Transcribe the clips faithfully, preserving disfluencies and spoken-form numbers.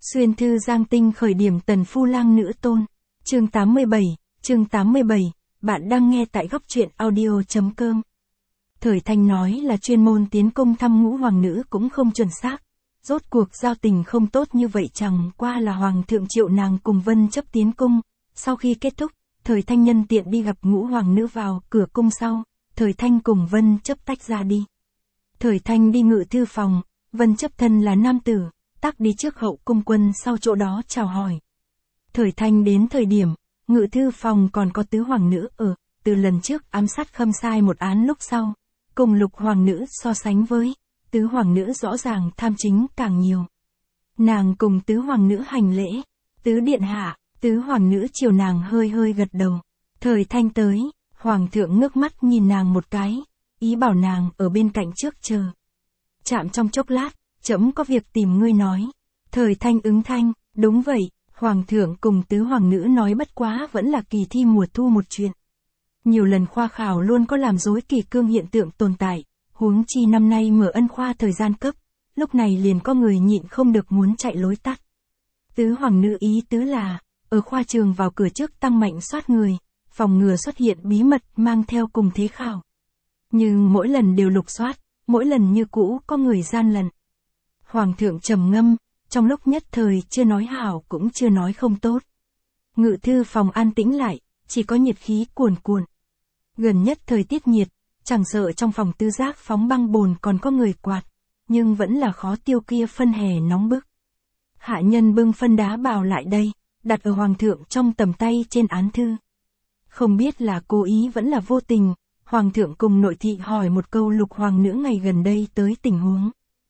Xuyên thư Giang Tinh khởi điểm tần phu lang nữ tôn. Chương tám mươi bảy, chương tám mươi bảy, bạn đang nghe tại góc truyện audio chấm com. Thời Thanh nói là chuyên môn tiến công thăm ngũ hoàng nữ cũng không chuẩn xác. Rốt cuộc giao tình không tốt như vậy chẳng qua là hoàng thượng triệu nàng cùng Vân chấp tiến cung. Sau khi kết thúc, Thời Thanh nhân tiện đi gặp ngũ hoàng nữ vào cửa cung sau, Thời Thanh cùng Vân chấp tách ra đi. Thời Thanh đi ngự thư phòng, Vân chấp thân là nam tử, tác đi trước hậu cung quân sau chỗ đó chào hỏi. Thời Thanh đến thời điểm, ngự thư phòng còn có tứ hoàng nữ ở, từ lần trước ám sát Khâm Sai một án lúc sau, cùng lục hoàng nữ so sánh với, tứ hoàng nữ rõ ràng tham chính càng nhiều. Nàng cùng tứ hoàng nữ hành lễ, tứ điện hạ, tứ hoàng nữ chiều nàng hơi hơi gật đầu. Thời Thanh tới, hoàng thượng ngước mắt nhìn nàng một cái, ý bảo nàng ở bên cạnh trước chờ. Chạm trong chốc lát, trẫm có việc tìm ngươi nói. Thời Thanh ứng thanh, đúng vậy, hoàng thượng cùng tứ hoàng nữ nói bất quá vẫn là kỳ thi mùa thu một chuyện. Nhiều lần khoa khảo luôn có làm rối kỳ cương hiện tượng tồn tại, huống chi năm nay mở ân khoa thời gian cấp, lúc này liền có người nhịn không được muốn chạy lối tắt. Tứ hoàng nữ ý tứ là, ở khoa trường vào cửa trước tăng mạnh soát người, phòng ngừa xuất hiện bí mật mang theo cùng thế khảo. Nhưng mỗi lần đều lục soát, mỗi lần như cũ có người gian lận. Hoàng thượng trầm ngâm, trong lúc nhất thời chưa nói hảo cũng chưa nói không tốt. Ngự thư phòng an tĩnh lại, chỉ có nhiệt khí cuồn cuộn. Gần nhất thời tiết nhiệt, chẳng sợ trong phòng tư giác phóng băng bồn còn có người quạt, nhưng vẫn là khó tiêu kia phân hè nóng bức. Hạ nhân bưng phân đá bào lại đây, đặt ở hoàng thượng trong tầm tay trên án thư. Không biết là cố ý vẫn là vô tình, hoàng thượng cùng nội thị hỏi một câu lục hoàng nữ ngày gần đây tới tình huống.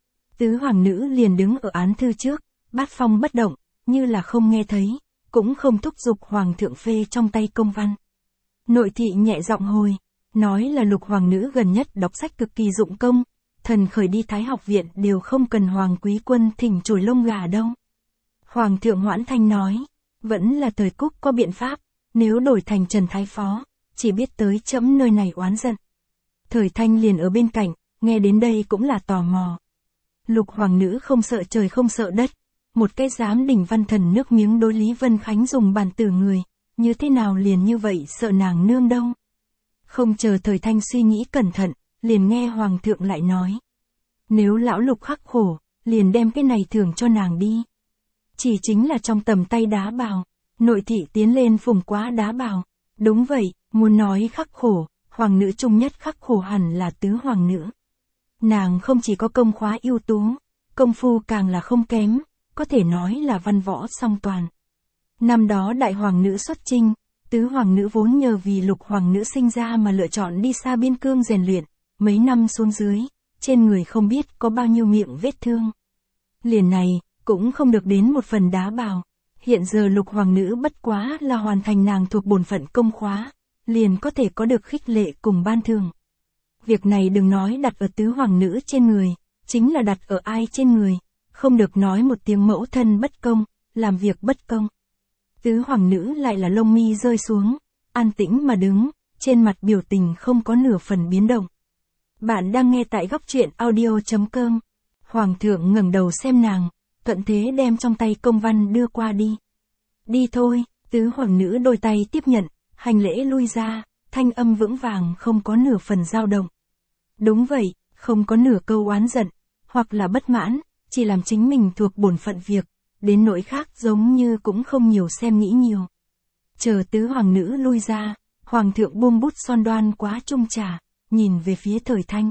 Tứ hoàng nữ liền đứng ở án thư trước, bát phong bất động, như là không nghe thấy, cũng không thúc giục hoàng thượng phê trong tay công văn. Nội thị nhẹ giọng hồi, nói là lục hoàng nữ gần nhất đọc sách cực kỳ dụng công, thần khởi đi Thái học viện đều không cần hoàng quý quân thỉnh chổi lông gà đâu. Hoàng thượng hoãn thanh nói, vẫn là thời cúc có biện pháp, nếu đổi thành Trần Thái Phó, chỉ biết tới trẫm nơi này oán giận. Thời Thanh liền ở bên cạnh, nghe đến đây cũng là tò mò. Lục hoàng nữ không sợ trời không sợ đất, một cái dám đỉnh văn thần nước miếng đối Lý Vân Khánh dùng bàn tử người, như thế nào liền như vậy sợ nàng nương đâu. Không chờ Thời Thanh suy nghĩ cẩn thận, liền nghe hoàng thượng lại nói. Nếu lão lục khắc khổ, liền đem cái này thưởng cho nàng đi. Chỉ chính là trong tầm tay đá bào, nội thị tiến lên phùng quá đá bào. Đúng vậy, muốn nói khắc khổ, hoàng nữ trung nhất khắc khổ hẳn là tứ hoàng nữ. Nàng không chỉ có công khóa ưu tú, công phu càng là không kém, có thể nói là văn võ song toàn. Năm đó đại hoàng nữ xuất chinh, tứ hoàng nữ vốn nhờ vì lục hoàng nữ sinh ra mà lựa chọn đi xa biên cương rèn luyện, mấy năm xuống dưới, trên người không biết có bao nhiêu miệng vết thương. Liền này, cũng không được đến một phần đá bào. Hiện giờ lục hoàng nữ bất quá là hoàn thành nàng thuộc bổn phận công khóa, liền có thể có được khích lệ cùng ban thưởng. Việc này đừng nói đặt ở tứ hoàng nữ trên người, chính là đặt ở ai trên người, không được nói một tiếng mẫu thân bất công, làm việc bất công. Tứ hoàng nữ lại là lông mi rơi xuống, an tĩnh mà đứng, trên mặt biểu tình không có nửa phần biến động. Bạn đang nghe tại góc truyện audio chấm com. Hoàng thượng ngẩng đầu xem nàng, thuận thế đem trong tay công văn đưa qua đi. Đi thôi, tứ hoàng nữ đôi tay tiếp nhận, hành lễ lui ra, thanh âm vững vàng không có nửa phần dao động. Đúng vậy, không có nửa câu oán giận, hoặc là bất mãn, chỉ làm chính mình thuộc bổn phận việc, đến nỗi khác giống như cũng không nhiều xem nghĩ nhiều. Chờ tứ hoàng nữ lui ra, hoàng thượng buông bút son đoan quá chung trà, nhìn về phía Thời Thanh.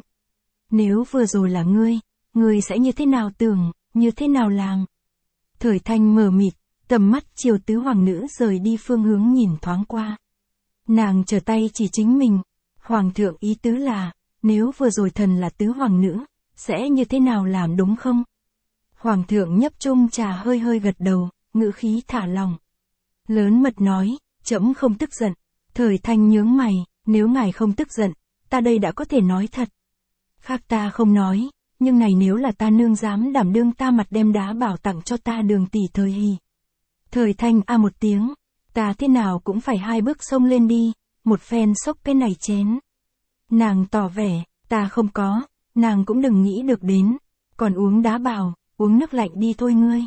Nếu vừa rồi là ngươi, ngươi sẽ như thế nào tưởng, như thế nào làm? Thời Thanh mờ mịt, tầm mắt chiều tứ hoàng nữ rời đi phương hướng nhìn thoáng qua. Nàng trở tay chỉ chính mình, hoàng thượng ý tứ là, nếu vừa rồi thần là tứ hoàng nữ, sẽ như thế nào làm đúng không? Hoàng thượng nhấp chung trà hơi hơi gật đầu, ngữ khí thả lòng. Lớn mật nói, trẫm không tức giận. Thời Thanh nhướng mày, nếu ngài không tức giận, ta đây đã có thể nói thật. Khác ta không nói, nhưng này nếu là ta nương dám đảm đương ta mặt đem đá bảo tặng cho ta đường tỷ Thời Hì. Thời Thanh a một tiếng, ta thế nào cũng phải hai bước xông lên đi, một phen xốc cái này chén. Nàng tỏ vẻ, ta không có, nàng cũng đừng nghĩ được đến, còn uống đá bào, uống nước lạnh đi thôi ngươi.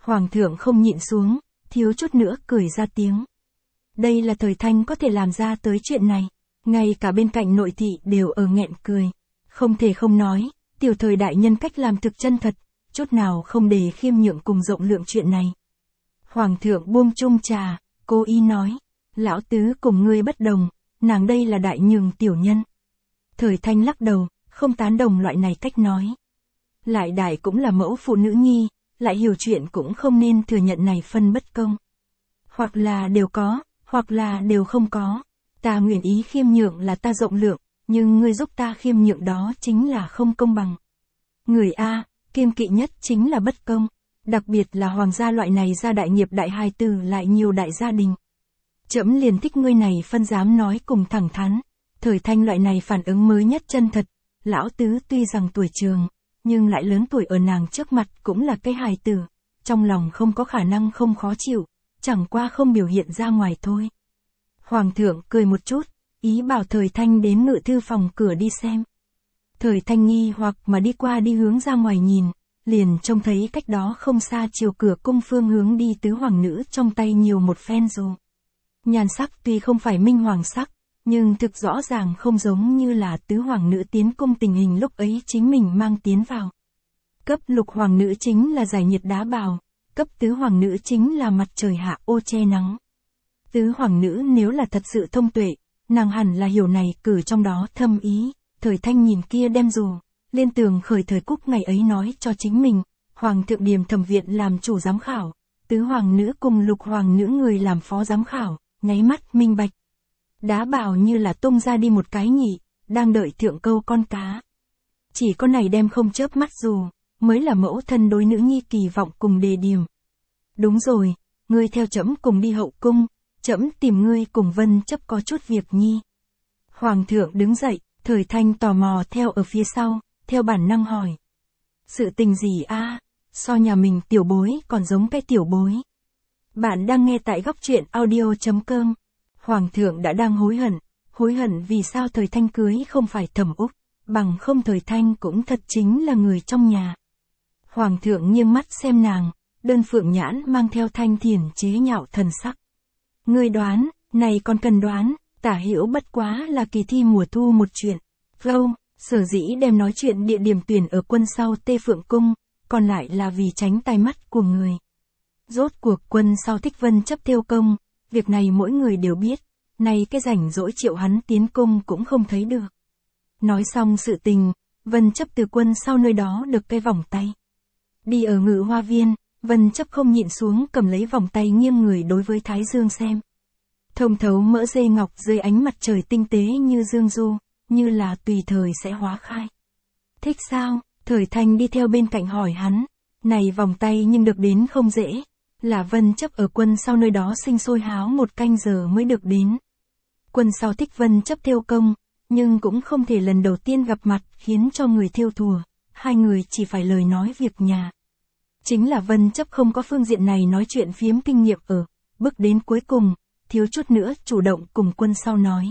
Hoàng thượng không nhịn xuống, thiếu chút nữa cười ra tiếng. Đây là thời Thanh có thể làm ra tới chuyện này. Ngay cả bên cạnh nội thị đều ở nghẹn cười. Không thể không nói, tiểu thời đại nhân cách làm thực chân thật, chút nào không để khiêm nhượng cùng rộng lượng chuyện này. Hoàng thượng buông chung trà, cố ý nói, lão tứ cùng ngươi bất đồng, nàng đây là đại nhường tiểu nhân. Thời Thanh lắc đầu, không tán đồng loại này cách nói. Lại đại cũng là mẫu phụ nữ nhi, lại hiểu chuyện cũng không nên thừa nhận này phân bất công. Hoặc là đều có, hoặc là đều không có. Ta nguyện ý khiêm nhượng là ta rộng lượng, nhưng ngươi giúp ta khiêm nhượng đó chính là không công bằng. Người A, kiêng kỵ nhất chính là bất công, đặc biệt là hoàng gia loại này gia đại nghiệp đại hài tử lại nhiều đại gia đình. Trẫm liền thích ngươi này phân dám nói cùng thẳng thắn. Thời Thanh loại này phản ứng mới nhất chân thật, lão tứ tuy rằng tuổi trường, nhưng lại lớn tuổi ở nàng trước mặt cũng là cái hài tử, trong lòng không có khả năng không khó chịu, chẳng qua không biểu hiện ra ngoài thôi. Hoàng thượng cười một chút, ý bảo Thời Thanh đến ngự thư phòng cửa đi xem. Thời Thanh nghi hoặc mà đi qua đi hướng ra ngoài nhìn, liền trông thấy cách đó không xa chiều cửa cung phương hướng đi tứ hoàng nữ trong tay nhiều một phen dù. Nhan sắc tuy không phải minh hoàng sắc, nhưng thực rõ ràng không giống như là tứ hoàng nữ tiến cung tình hình lúc ấy chính mình mang tiến vào. Cấp lục hoàng nữ chính là giải nhiệt đá bào, cấp tứ hoàng nữ chính là mặt trời hạ ô che nắng. Tứ hoàng nữ nếu là thật sự thông tuệ, nàng hẳn là hiểu này cử trong đó thâm ý. Thời Thanh nhìn kia đem dù, lên tường khởi thời cúc ngày ấy nói cho chính mình, hoàng thượng điềm thẩm viện làm chủ giám khảo, tứ hoàng nữ cùng lục hoàng nữ người làm phó giám khảo, nháy mắt minh bạch. Đá bào như là tung ra đi một cái nhị, đang đợi thượng câu con cá. Chỉ có này đem không chớp mắt dù, mới là mẫu thân đối nữ nhi kỳ vọng cùng đề điểm. Đúng rồi, ngươi theo trẫm cùng đi hậu cung, trẫm tìm ngươi cùng Vân chấp có chút việc nhi. Hoàng thượng đứng dậy, Thời Thanh tò mò theo ở phía sau, theo bản năng hỏi. Sự tình gì a? So nhà mình tiểu bối còn giống cái tiểu bối. Bạn đang nghe tại góc truyện audio chấm com. Hoàng thượng đã đang hối hận, hối hận vì sao Thời Thanh cưới không phải Thẩm Úc, bằng không Thời Thanh cũng thật chính là người trong nhà. Hoàng thượng nghiêng mắt xem nàng, đơn phượng nhãn mang theo thanh thiền chế nhạo thần sắc. Ngươi đoán, này còn cần đoán, tả hữu bất quá là kỳ thi mùa thu một chuyện. Câu, sở dĩ đem nói chuyện địa điểm tuyển ở quân sau Tê Phượng Cung, còn lại là vì tránh tai mắt của người. Rốt cuộc quân sau thích Vân chấp theo công, việc này mỗi người đều biết, này cái rảnh rỗi triệu hắn tiến cung cũng không thấy được. Nói xong sự tình, Vân chấp từ quân sau nơi đó được cái vòng tay. Đi ở ngự hoa viên, Vân chấp không nhịn xuống cầm lấy vòng tay nghiêng người đối với Thái Dương xem. Thông thấu mỡ dây ngọc dưới ánh mặt trời tinh tế như dương du, như là tùy thời sẽ hóa khai. Thích sao? Thời Thanh đi theo bên cạnh hỏi hắn. Này vòng tay nhưng được đến không dễ, là Vân chấp ở quân sau nơi đó sinh sôi háo một canh giờ mới được đến. Quân sau thích Vân chấp theo công, nhưng cũng không thể lần đầu tiên gặp mặt khiến cho người theo thùa, hai người chỉ phải lời nói việc nhà. Chính là Vân chấp không có phương diện này nói chuyện phiếm kinh nghiệm ở, bước đến cuối cùng, thiếu chút nữa chủ động cùng quân sau nói.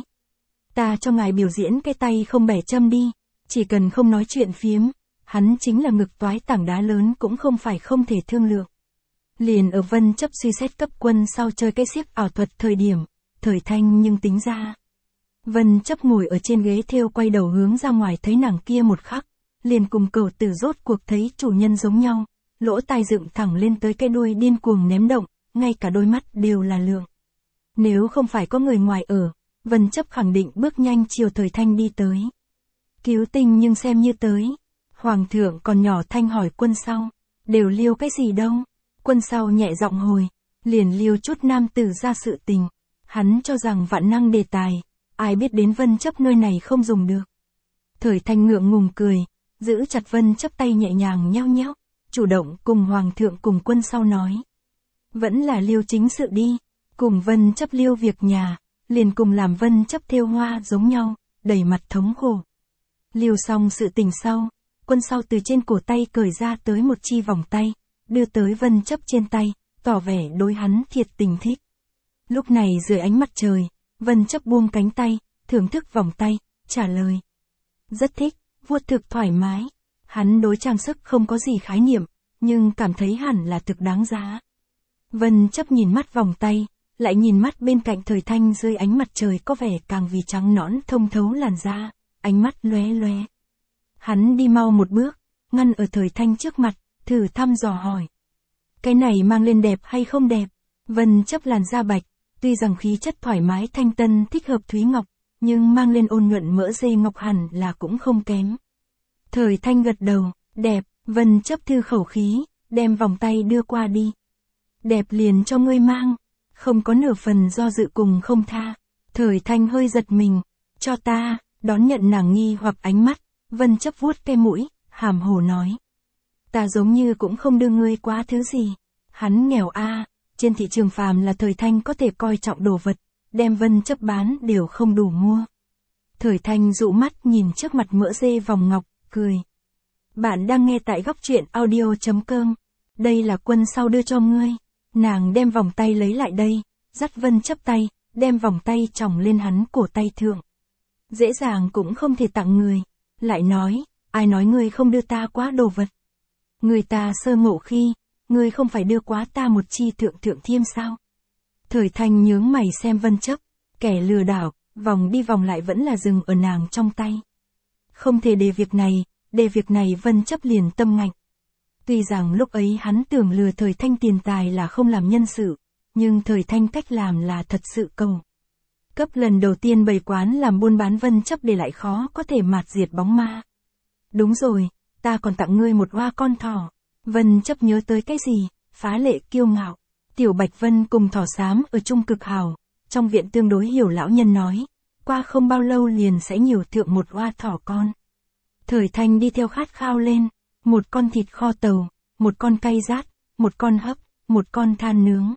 Ta cho ngài biểu diễn cái tay không bẻ châm đi, chỉ cần không nói chuyện phiếm, hắn chính là ngực toái tảng đá lớn cũng không phải không thể thương lượng. Liền ở Vân chấp suy xét cấp quân sau chơi cái xiếc ảo thuật thời điểm, Thời Thanh nhưng tính ra. Vân chấp ngồi ở trên ghế thêu quay đầu hướng ra ngoài thấy nàng kia một khắc, liền cùng cầu tử rốt cuộc thấy chủ nhân giống nhau, lỗ tai dựng thẳng lên tới cái đuôi điên cuồng ném động, ngay cả đôi mắt đều là lượng. Nếu không phải có người ngoài ở, Vân chấp khẳng định bước nhanh chiều Thời Thanh đi tới. Cứu tinh nhưng xem như tới. Hoàng thượng còn nhỏ thanh hỏi quân sau, đều liêu cái gì đâu. Quân sau nhẹ giọng hồi, liền liêu chút nam tử ra sự tình. Hắn cho rằng vạn năng đề tài, ai biết đến Vân chấp nơi này không dùng được. Thời Thanh ngượng ngùng cười, giữ chặt Vân chấp tay nhẹ nhàng nheo nheo, chủ động cùng Hoàng thượng cùng quân sau nói. Vẫn là liêu chính sự đi, cùng Vân chấp liêu việc nhà, liền cùng làm Vân chấp thêu hoa giống nhau, đầy mặt thống khổ. Liêu xong sự tình sau, quân sau từ trên cổ tay cởi ra tới một chi vòng tay, đưa tới Vân chấp trên tay, tỏ vẻ đối hắn thiệt tình thích. Lúc này dưới ánh mặt trời, Vân chấp buông cánh tay, thưởng thức vòng tay, trả lời. Rất thích, vuốt thực thoải mái. Hắn đối trang sức không có gì khái niệm, nhưng cảm thấy hẳn là thực đáng giá. Vân Chấp nhìn mắt vòng tay, lại nhìn mắt bên cạnh Thời Thanh dưới ánh mặt trời có vẻ càng vì trắng nõn thông thấu làn da, ánh mắt lóe lóe. Hắn đi mau một bước, ngăn ở Thời Thanh trước mặt, thử thăm dò hỏi. Cái này mang lên đẹp hay không đẹp? Vân Chấp làn da bạch, tuy rằng khí chất thoải mái thanh tân thích hợp Thúy Ngọc, nhưng mang lên ôn nhuận mỡ dê ngọc hẳn là cũng không kém. Thời Thanh gật đầu, đẹp. Vân Chấp thư khẩu khí, đem vòng tay đưa qua đi. Đẹp liền cho ngươi mang, không có nửa phần do dự cùng không tha. Thời Thanh hơi giật mình, cho ta, đón nhận nàng nghi hoặc ánh mắt, Vân Chấp vuốt cái mũi, hàm hồ nói. Ta giống như cũng không đưa ngươi quá thứ gì. Hắn nghèo a, trên thị trường phàm là Thời Thanh có thể coi trọng đồ vật, đem Vân Chấp bán đều không đủ mua. Thời Thanh dụ mắt nhìn trước mặt mỡ dê vòng ngọc, cười. Bạn đang nghe tại góc truyện audio chấm com. Đây là Quân sau đưa cho ngươi. Nàng đem vòng tay lấy lại đây, dắt Vân Chấp tay, đem vòng tay chồng lên hắn cổ tay thượng. Dễ dàng cũng không thể tặng người. Lại nói, ai nói ngươi không đưa ta quá đồ vật. Người ta sơ ngộ khi, ngươi không phải đưa quá ta một chi thượng thượng thiêm sao? Thời Thanh nhướng mày xem Vân Chấp, kẻ lừa đảo, vòng đi vòng lại vẫn là dừng ở nàng trong tay. Không thể để việc này. Để việc này Vân Chấp liền tâm ngạnh. Tuy rằng lúc ấy hắn tưởng lừa Thời Thanh tiền tài là không làm nhân sự, nhưng Thời Thanh cách làm là thật sự cầu. Cấp lần đầu tiên bày quán làm buôn bán Vân Chấp để lại khó có thể mạt diệt bóng ma. Đúng rồi, ta còn tặng ngươi một hoa con thỏ. Vân Chấp nhớ tới cái gì, phá lệ kiêu ngạo. Tiểu Bạch Vân cùng thỏ xám ở chung cực hào, trong viện tương đối hiểu lão nhân nói, qua không bao lâu liền sẽ nhiều thượng một hoa thỏ con. Thời Thanh đi theo khát khao lên, một con thịt kho tàu, một con cay rát, một con hấp, một con than nướng.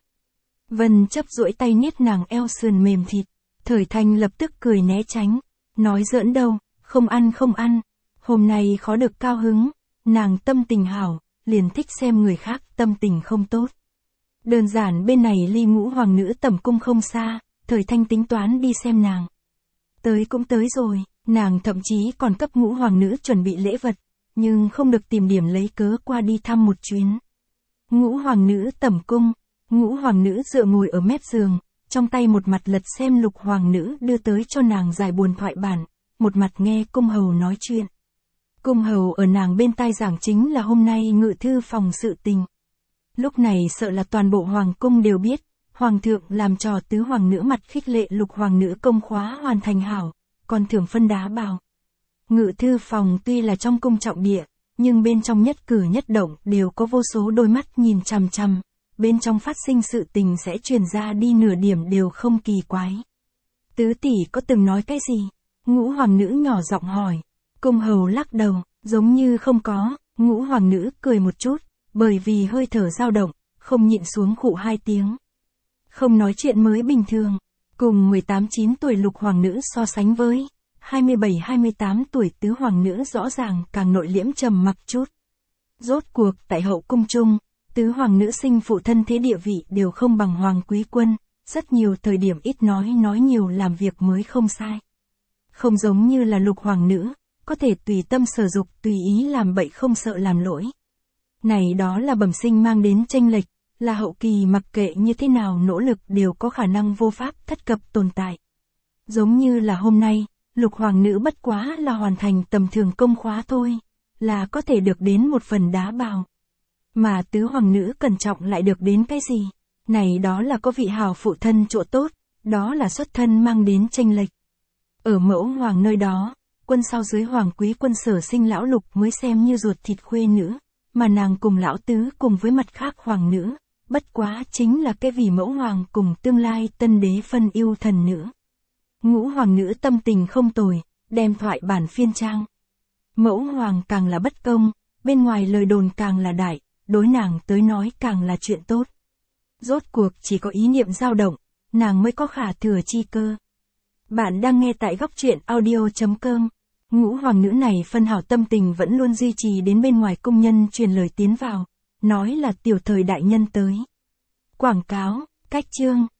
Vân Chấp duỗi tay niết nàng eo sườn mềm thịt, Thời Thanh lập tức cười né tránh, nói giỡn đâu, không ăn không ăn, hôm nay khó được cao hứng, nàng tâm tình hảo, liền thích xem người khác tâm tình không tốt. Đơn giản bên này ly Ngũ Hoàng nữ tẩm cung không xa, Thời Thanh tính toán đi xem nàng. Tới cũng tới rồi. Nàng thậm chí còn cấp Ngũ Hoàng nữ chuẩn bị lễ vật, nhưng không được tìm điểm lấy cớ qua đi thăm một chuyến. Ngũ Hoàng nữ tẩm cung, Ngũ Hoàng nữ dựa ngồi ở mép giường, trong tay một mặt lật xem Lục Hoàng nữ đưa tới cho nàng giải buồn thoại bản, một mặt nghe cung hầu nói chuyện. Cung hầu ở nàng bên tai giảng chính là hôm nay ngự thư phòng sự tình. Lúc này sợ là toàn bộ Hoàng cung đều biết, Hoàng thượng làm trò tứ Hoàng nữ mặt khích lệ Lục Hoàng nữ công khóa hoàn thành hảo. Còn thưởng phân đá bào. Ngự thư phòng tuy là trong cung trọng địa, nhưng bên trong nhất cử nhất động đều có vô số đôi mắt nhìn chằm chằm, bên trong phát sinh sự tình sẽ truyền ra đi nửa điểm đều không kỳ quái. Tứ tỷ có từng nói cái gì? Ngũ Hoàng nữ nhỏ giọng hỏi. Cung hầu lắc đầu, giống như không có. Ngũ Hoàng nữ cười một chút, bởi vì hơi thở dao động, không nhịn xuống khụ hai tiếng. Không nói chuyện mới bình thường. Cùng mười tám chín tuổi Lục Hoàng nữ so sánh với hai mươi bảy hai mươi tám tuổi Tứ Hoàng nữ rõ ràng càng nội liễm trầm mặc chút. Rốt cuộc tại hậu cung chung, Tứ Hoàng nữ sinh phụ thân thế địa vị đều không bằng Hoàng quý quân, rất nhiều thời điểm ít nói nói nhiều làm việc mới không sai. Không giống như là Lục Hoàng nữ, có thể tùy tâm sở dục tùy ý làm bậy không sợ làm lỗi. Này đó là bẩm sinh mang đến chênh lệch. Là hậu kỳ mặc kệ như thế nào nỗ lực đều có khả năng vô pháp thất cập tồn tại. Giống như là hôm nay, Lục Hoàng nữ bất quá là hoàn thành tầm thường công khóa thôi, là có thể được đến một phần đá bào. Mà Tứ Hoàng nữ cẩn trọng lại được đến cái gì? Này đó là có vị hào phụ thân chỗ tốt, đó là xuất thân mang đến chênh lệch. Ở Mẫu Hoàng nơi đó, quân sau dưới Hoàng quý quân Sở sinh lão Lục mới xem như ruột thịt khuê nữ, mà nàng cùng lão tứ cùng với mặt khác Hoàng nữ. Bất quá chính là cái vì Mẫu Hoàng cùng tương lai tân đế phân yêu thần nữ. Ngũ Hoàng nữ tâm tình không tồi, đem thoại bản phiên trang. Mẫu Hoàng càng là bất công, bên ngoài lời đồn càng là đại, đối nàng tới nói càng là chuyện tốt. Rốt cuộc chỉ có ý niệm dao động, nàng mới có khả thừa chi cơ. Bạn đang nghe tại góc truyện audio chấm com. Ngũ Hoàng nữ này phân hảo tâm tình vẫn luôn duy trì đến bên ngoài cung nhân truyền lời tiến vào. Nói là tiểu thời đại nhân tới. Quảng cáo, cách chương.